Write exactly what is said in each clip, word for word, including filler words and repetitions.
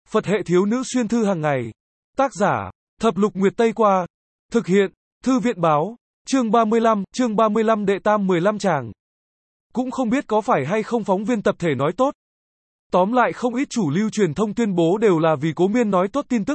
Phật hệ thiếu nữ xuyên thư hàng ngày. Tác giả, Thập Lục Nguyệt Tây Qua. Thực hiện, Thư viện báo. Chương ba mươi lăm, chương ba mươi lăm đệ tam mười lăm tràng. Cũng không biết có phải hay không phóng viên tập thể nói tốt. Tóm lại không ít chủ lưu truyền thông tuyên bố đều là vì Cố Miên nói tốt tin tức.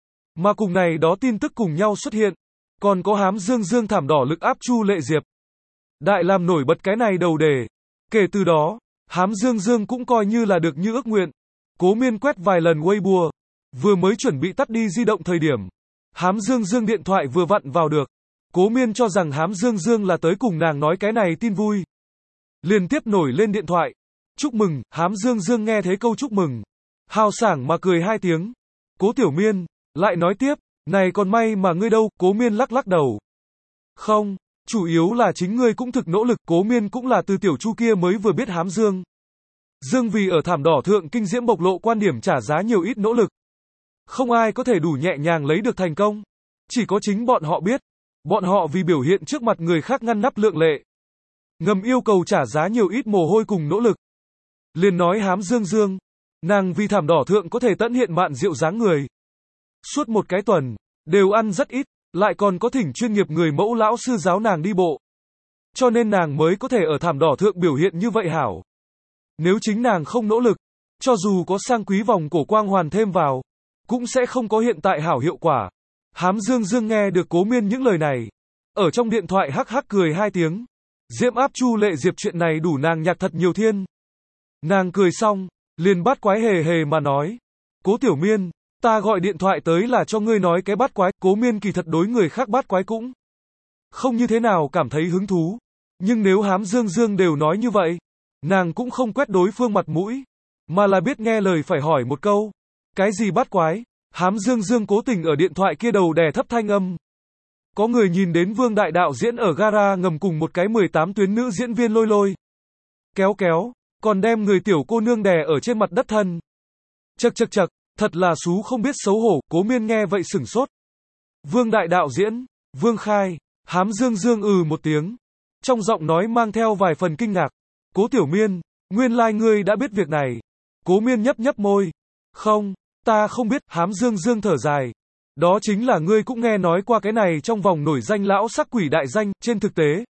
Mà cùng này đó tin tức cùng nhau xuất hiện. Còn có hám dương dương thảm đỏ lực áp Chu Lệ Diệp. Đại làm nổi bật cái này đầu đề. Kể từ đó, hám dương dương cũng coi như là được như ước nguyện. Cố Miên quét vài lần Weibo. Vừa mới chuẩn bị tắt đi di động thời điểm. Hám dương dương điện thoại vừa vặn vào được. Cố Miên cho rằng hám dương dương là tới cùng nàng nói cái này tin vui. Liên tiếp nổi lên điện thoại. Chúc mừng, hám dương dương nghe thấy câu chúc mừng. Hào sảng mà cười hai tiếng. Cố Tiểu Miên, lại nói tiếp, này còn may mà ngươi đâu, Cố Miên lắc lắc đầu. Không, chủ yếu là chính ngươi cũng thực nỗ lực, Cố Miên cũng là từ tiểu Chu kia mới vừa biết hám dương. Dương vì ở thảm đỏ thượng kinh diễm bộc lộ quan điểm trả giá nhiều ít nỗ lực. Không ai có thể đủ nhẹ nhàng lấy được thành công. Chỉ có chính bọn họ biết. Bọn họ vì biểu hiện trước mặt người khác ngăn nắp lượng lệ. Ngầm yêu cầu trả giá nhiều ít mồ hôi cùng nỗ lực. Liền nói hám dương dương. Nàng vì thảm đỏ thượng có thể tận hiện mạn diệu dáng người. Suốt một cái tuần, đều ăn rất ít, lại còn có thỉnh chuyên nghiệp người mẫu lão sư giáo nàng đi bộ. Cho nên nàng mới có thể ở thảm đỏ thượng biểu hiện như vậy hảo. Nếu chính nàng không nỗ lực, cho dù có sang quý vòng cổ quang hoàn thêm vào, cũng sẽ không có hiện tại hảo hiệu quả. Hám dương dương nghe được Cố Miên những lời này. Ở trong điện thoại hắc hắc cười hai tiếng. Diễm áp Chu Lệ Diệp chuyện này đủ nàng nhạc thật nhiều thiên. Nàng cười xong, liền bắt quái hề hề mà nói. Cố Tiểu Miên, ta gọi điện thoại tới là cho ngươi nói cái bắt quái. Cố Miên kỳ thật đối người khác bắt quái cũng không như thế nào cảm thấy hứng thú. Nhưng nếu hám dương dương đều nói như vậy, nàng cũng không quét đối phương mặt mũi, mà là biết nghe lời phải hỏi một câu. Cái gì bắt quái? Hám dương dương cố tình ở điện thoại kia đầu đè thấp thanh âm. Có người nhìn đến Vương Đại đạo diễn ở gara ngầm cùng một cái mười tám tuyến nữ diễn viên lôi lôi. Kéo kéo, còn đem người tiểu cô nương đè ở trên mặt đất thân. Chậc chậc chậc, thật là xú không biết xấu hổ, Cố Miên nghe vậy sửng sốt. Vương Đại đạo diễn, Vương Khai, hám dương dương ừ một tiếng. Trong giọng nói mang theo vài phần kinh ngạc. Cố Tiểu Miên, nguyên lai like ngươi đã biết việc này. Cố Miên nhấp nhấp môi. Không, ta không biết, hám dương dương thở dài. Đó chính là ngươi cũng nghe nói qua cái này trong vòng nổi danh lão sắc quỷ đại danh, trên thực tế.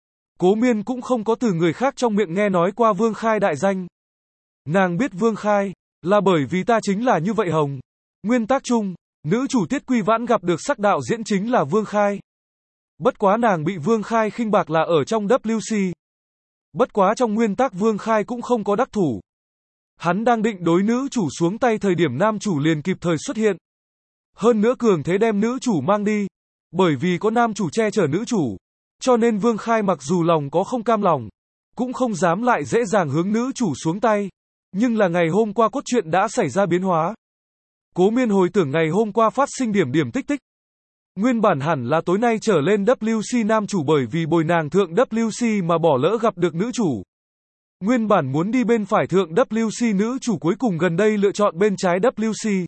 Cố Miên cũng không có từ người khác trong miệng nghe nói qua Vương Khai đại danh. Nàng biết Vương Khai, là bởi vì ta chính là như vậy hồng. Nguyên tác chung, nữ chủ Tiết Quy Vãn gặp được sắc đạo diễn chính là Vương Khai. Bất quá nàng bị Vương Khai khinh bạc là ở trong W C. Bất quá trong nguyên tác Vương Khai cũng không có đắc thủ. Hắn đang định đối nữ chủ xuống tay thời điểm nam chủ liền kịp thời xuất hiện. Hơn nữa cường thế đem nữ chủ mang đi. Bởi vì có nam chủ che chở nữ chủ. Cho nên Vương Khai mặc dù lòng có không cam lòng, cũng không dám lại dễ dàng hướng nữ chủ xuống tay. Nhưng là ngày hôm qua cốt truyện đã xảy ra biến hóa. Cố Miên hồi tưởng ngày hôm qua phát sinh điểm điểm tích tích. Nguyên bản hẳn là tối nay trở lên W C nam chủ bởi vì bồi nàng thượng W C mà bỏ lỡ gặp được nữ chủ. Nguyên bản muốn đi bên phải thượng W C nữ chủ cuối cùng gần đây lựa chọn bên trái W C.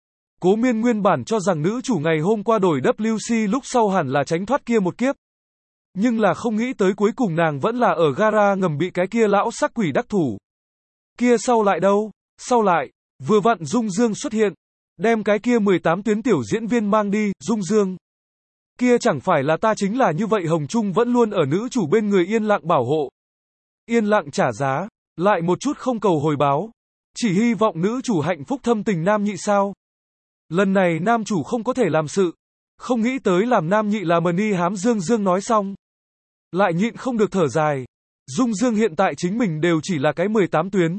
Cố Miên nguyên bản cho rằng nữ chủ ngày hôm qua đổi W C lúc sau hẳn là tránh thoát kia một kiếp. Nhưng là không nghĩ tới cuối cùng nàng vẫn là ở gara ngầm bị cái kia lão sắc quỷ đắc thủ. Kia sau lại đâu? Sau lại, vừa vặn Dung Dương xuất hiện. Đem cái kia mười tám tuyến tiểu diễn viên mang đi, Dung Dương. Kia chẳng phải là ta chính là như vậy Hồng Trung vẫn luôn ở nữ chủ bên người yên lặng bảo hộ. Yên lặng trả giá, lại một chút không cầu hồi báo. Chỉ hy vọng nữ chủ hạnh phúc thâm tình nam nhị sao. Lần này nam chủ không có thể làm sự. Không nghĩ tới làm nam nhị là Mani hám dương dương nói xong. Lại nhịn không được thở dài. Dung Dương hiện tại chính mình đều chỉ là cái mười tám tuyến.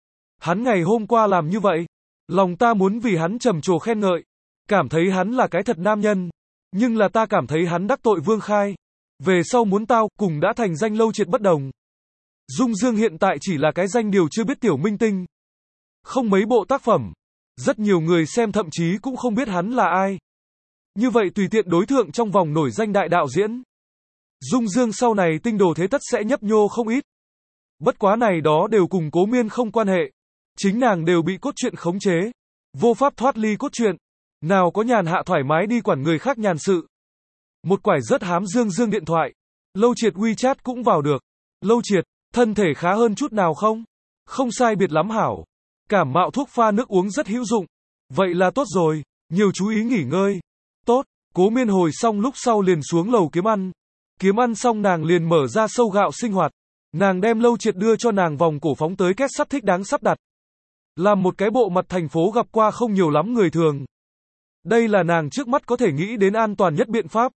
Hắn ngày hôm qua làm như vậy. Lòng ta muốn vì hắn trầm trồ khen ngợi. Cảm thấy hắn là cái thật nam nhân. Nhưng là ta cảm thấy hắn đắc tội Vương Khai. Về sau muốn tao, cùng đã thành danh lâu triệt bất đồng. Dung Dương hiện tại chỉ là cái danh điều chưa biết tiểu minh tinh. Không mấy bộ tác phẩm. Rất nhiều người xem thậm chí cũng không biết hắn là ai. Như vậy tùy tiện đối thượng trong vòng nổi danh đại đạo diễn. Dung Dương sau này tinh đồ thế tất sẽ nhấp nhô không ít. Bất quá này đó đều cùng Cố Miên không quan hệ. Chính nàng đều bị cốt truyện khống chế. Vô pháp thoát ly cốt truyện. Nào có nhàn hạ thoải mái đi quản người khác nhàn sự. Một quải rất hám Dương Dương điện thoại. Lâu Triệt WeChat cũng vào được. Lâu Triệt, thân thể khá hơn chút nào không? Không sai biệt lắm hảo. Cảm mạo thuốc pha nước uống rất hữu dụng. Vậy là tốt rồi, nhiều chú ý nghỉ ngơi. Tốt, Cố Miên hồi xong lúc sau liền xuống lầu kiếm ăn. Kiếm ăn xong nàng liền mở ra sâu gạo sinh hoạt. Nàng đem Lâu Triệt đưa cho nàng vòng cổ phóng tới két sắt thích đáng sắp đặt. Làm một cái bộ mặt thành phố gặp qua không nhiều lắm người thường. Đây là nàng trước mắt có thể nghĩ đến an toàn nhất biện pháp.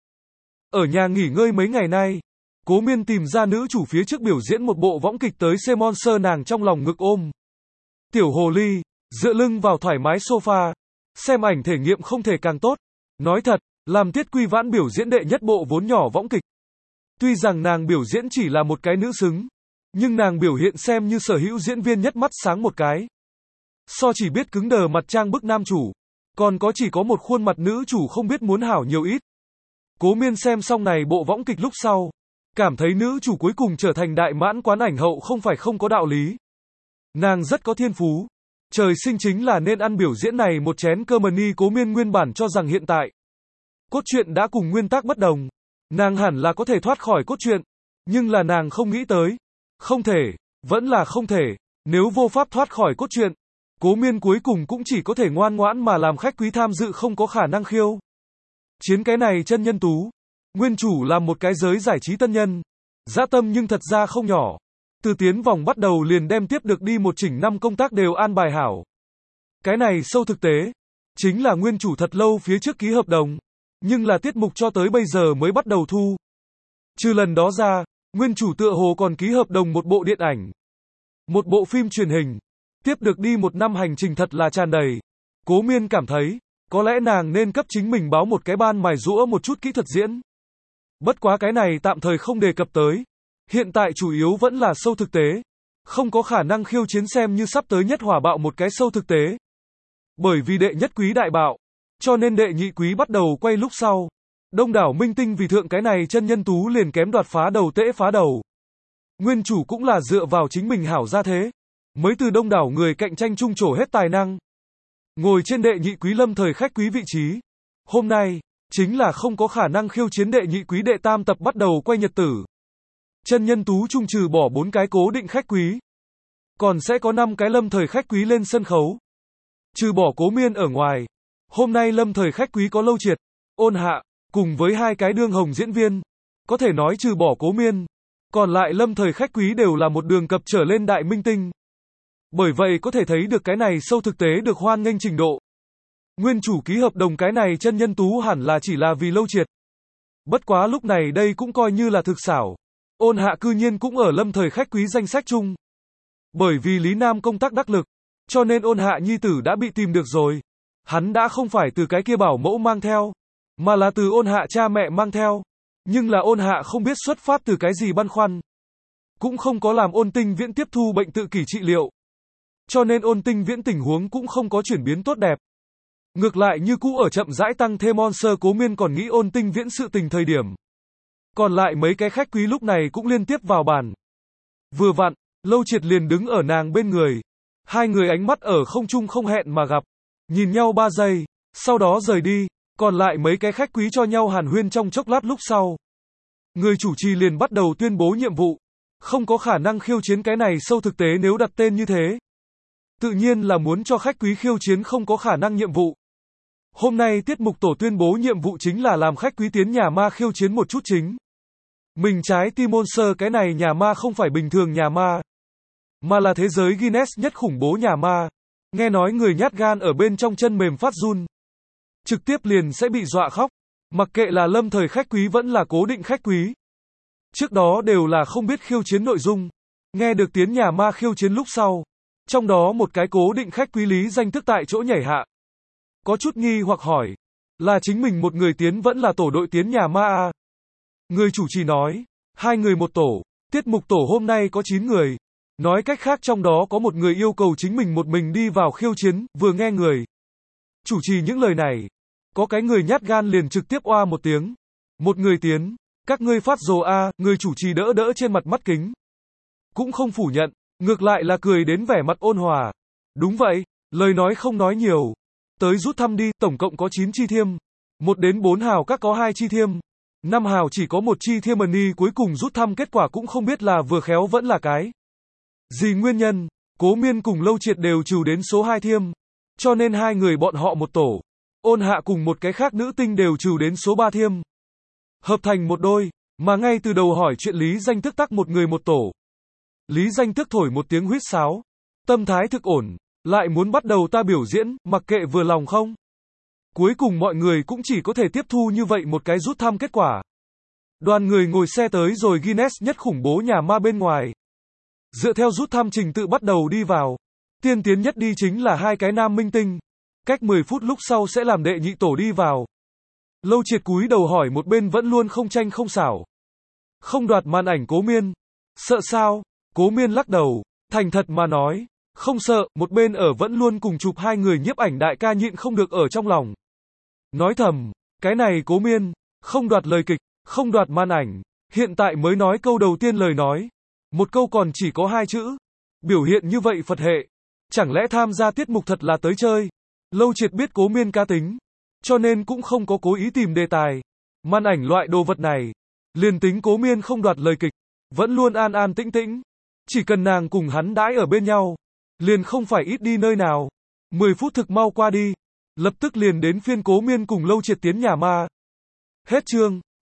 Ở nhà nghỉ ngơi mấy ngày nay, Cố Miên tìm ra nữ chủ phía trước biểu diễn một bộ võng kịch tới xe monster nàng trong lòng ngực ôm. Tiểu hồ ly, dựa lưng vào thoải mái sofa, xem ảnh thể nghiệm không thể càng tốt. Nói thật, làm Tiết Quy Vãn biểu diễn đệ nhất bộ vốn nhỏ võng kịch. Tuy rằng nàng biểu diễn chỉ là một cái nữ xứng, nhưng nàng biểu hiện xem như sở hữu diễn viên nhất mắt sáng một cái. So chỉ biết cứng đờ mặt trang bức nam chủ, còn có chỉ có một khuôn mặt nữ chủ không biết muốn hảo nhiều ít. Cố Miên xem xong này bộ võng kịch lúc sau, cảm thấy nữ chủ cuối cùng trở thành đại mãn quán ảnh hậu không phải không có đạo lý. Nàng rất có thiên phú, trời sinh chính là nên ăn biểu diễn này một chén cơm ni. Cố Miên nguyên bản cho rằng hiện tại cốt truyện đã cùng nguyên tắc bất đồng, nàng hẳn là có thể thoát khỏi cốt truyện, nhưng là nàng không nghĩ tới, không thể, vẫn là không thể, nếu vô pháp thoát khỏi cốt truyện, Cố Miên cuối cùng cũng chỉ có thể ngoan ngoãn mà làm khách quý tham dự không có khả năng khiêu chiến cái này chân nhân tú. Nguyên chủ là một cái giới giải trí tân nhân, dã tâm nhưng thật ra không nhỏ. Từ tiến vòng bắt đầu liền đem tiếp được đi một chỉnh năm công tác đều an bài hảo. Cái này sâu thực tế, chính là nguyên chủ thật lâu phía trước ký hợp đồng, nhưng là tiết mục cho tới bây giờ mới bắt đầu thu. Trừ lần đó ra, nguyên chủ tựa hồ còn ký hợp đồng một bộ điện ảnh, một bộ phim truyền hình. Tiếp được đi một năm hành trình thật là tràn đầy. Cố Miên cảm thấy, có lẽ nàng nên cấp chính mình báo một cái ban mài giũa một chút kỹ thuật diễn. Bất quá cái này tạm thời không đề cập tới. Hiện tại chủ yếu vẫn là sâu thực tế. Không có khả năng khiêu chiến xem như sắp tới nhất hỏa bạo một cái sâu thực tế. Bởi vì đệ nhất quý đại bạo, cho nên đệ nhị quý bắt đầu quay lúc sau. Đông đảo minh tinh vì thượng cái này chân nhân tú liền kém đoạt phá đầu tễ phá đầu. Nguyên chủ cũng là dựa vào chính mình hảo ra thế, mới từ đông đảo người cạnh tranh chung trổ hết tài năng. Ngồi trên đệ nhị quý lâm thời khách quý vị trí. Hôm nay, chính là không có khả năng khiêu chiến đệ nhị quý đệ tam tập bắt đầu quay nhật tử. Chân nhân tú chung trừ bỏ bốn cái cố định khách quý, còn sẽ có năm cái lâm thời khách quý lên sân khấu. Trừ bỏ Cố Miên ở ngoài, hôm nay lâm thời khách quý có Lâu Triệt, Ôn Hạ, cùng với hai cái đương hồng diễn viên. Có thể nói trừ bỏ Cố Miên, còn lại lâm thời khách quý đều là một đường cập trở lên đại minh tinh. Bởi vậy có thể thấy được cái này sâu thực tế được hoan nghênh trình độ. Nguyên chủ ký hợp đồng cái này chân nhân tú hẳn là chỉ là vì Lâu Triệt. Bất quá lúc này đây cũng coi như là thực xảo. Ôn Hạ cư nhiên cũng ở lâm thời khách quý danh sách chung. Bởi vì Lý Nam công tác đắc lực, cho nên Ôn Hạ nhi tử đã bị tìm được rồi. Hắn đã không phải từ cái kia bảo mẫu mang theo, mà là từ Ôn Hạ cha mẹ mang theo. Nhưng là Ôn Hạ không biết xuất phát từ cái gì băn khoăn. Cũng không có làm Ôn Tinh Viễn tiếp thu bệnh tự kỷ trị liệu. Cho nên Ôn Tinh Viễn tình huống cũng không có chuyển biến tốt đẹp. Ngược lại như cũ ở chậm rãi tăng thêm monster. Cố Miên còn nghĩ Ôn Tinh Viễn sự tình thời điểm. Còn lại mấy cái khách quý lúc này cũng liên tiếp vào bàn. Vừa vặn, Lâu Triệt liền đứng ở nàng bên người. Hai người ánh mắt ở không trung không hẹn mà gặp. Nhìn nhau ba giây, sau đó rời đi. Còn lại mấy cái khách quý cho nhau hàn huyên trong chốc lát lúc sau. Người chủ trì liền bắt đầu tuyên bố nhiệm vụ. Không có khả năng khiêu chiến cái này sâu thực tế nếu đặt tên như thế. Tự nhiên là muốn cho khách quý khiêu chiến không có khả năng nhiệm vụ. Hôm nay tiết mục tổ tuyên bố nhiệm vụ chính là làm khách quý tiến nhà ma khiêu chiến một chút chính. Mình trái tim monster cái này nhà ma không phải bình thường nhà ma, mà là thế giới Guinness nhất khủng bố nhà ma. Nghe nói người nhát gan ở bên trong chân mềm phát run. Trực tiếp liền sẽ bị dọa khóc. Mặc kệ là lâm thời khách quý vẫn là cố định khách quý. Trước đó đều là không biết khiêu chiến nội dung. Nghe được tiến nhà ma khiêu chiến lúc sau. Trong đó một cái cố định khách quý lý danh thức tại chỗ nhảy hạ. Có chút nghi hoặc hỏi. Là chính mình một người tiến vẫn là tổ đội tiến nhà ma à? Người chủ trì nói. Hai người một tổ. Tiết mục tổ hôm nay có chín người. Nói cách khác trong đó có một người yêu cầu chính mình một mình đi vào khiêu chiến. Vừa nghe người chủ trì những lời này. Có cái người nhát gan liền trực tiếp oa một tiếng. Một người tiến. Các ngươi phát rồ a. Người chủ trì đỡ đỡ trên mặt mắt kính. Cũng không phủ nhận. Ngược lại là cười đến vẻ mặt ôn hòa. Đúng vậy, lời nói không nói nhiều. Tới rút thăm đi, tổng cộng có chín chi thiêm. Một đến bốn hào các có hai chi thiêm. Năm hào chỉ có một chi thiêm money. Cuối cùng rút thăm kết quả cũng không biết là vừa khéo vẫn là cái gì nguyên nhân. Cố Miên cùng Lâu Triệt đều trừ đến số hai thiêm. Cho nên hai người bọn họ một tổ. Ôn Hạ cùng một cái khác nữ tinh đều trừ đến số ba thiêm. Hợp thành một đôi, mà ngay từ đầu hỏi chuyện Lý Danh Tước tắc một người một tổ. Lý Danh Tước thổi một tiếng huýt sáo. Tâm thái thực ổn, lại muốn bắt đầu ta biểu diễn, mặc kệ vừa lòng không. Cuối cùng mọi người cũng chỉ có thể tiếp thu như vậy một cái rút thăm kết quả. Đoàn người ngồi xe tới rồi Guinness nhất khủng bố nhà ma bên ngoài. Dựa theo rút thăm trình tự bắt đầu đi vào. Tiên tiến nhất đi chính là hai cái nam minh tinh. Cách mười phút lúc sau sẽ làm đệ nhị tổ đi vào. Lâu Triệt cúi đầu hỏi một bên vẫn luôn không tranh không xảo. Không đoạt màn ảnh Cố Miên. Sợ sao? Cố Miên lắc đầu, thành thật mà nói. Không sợ, một bên ở vẫn luôn cùng chụp hai người nhiếp ảnh đại ca nhịn không được ở trong lòng. Nói thầm, cái này Cố Miên, không đoạt lời kịch, không đoạt màn ảnh, hiện tại mới nói câu đầu tiên lời nói. Một câu còn chỉ có hai chữ. Biểu hiện như vậy Phật hệ. Chẳng lẽ tham gia tiết mục thật là tới chơi? Lâu Triệt biết Cố Miên cá tính, cho nên cũng không có cố ý tìm đề tài. Màn ảnh loại đồ vật này, liền tính Cố Miên không đoạt lời kịch, vẫn luôn an an tĩnh tĩnh. Chỉ cần nàng cùng hắn đãi ở bên nhau, liền không phải ít đi nơi nào. mười phút thực mau qua đi, lập tức liền đến phiên Cố Miên cùng Lâu Triệt tiến nhà ma. Hết chương.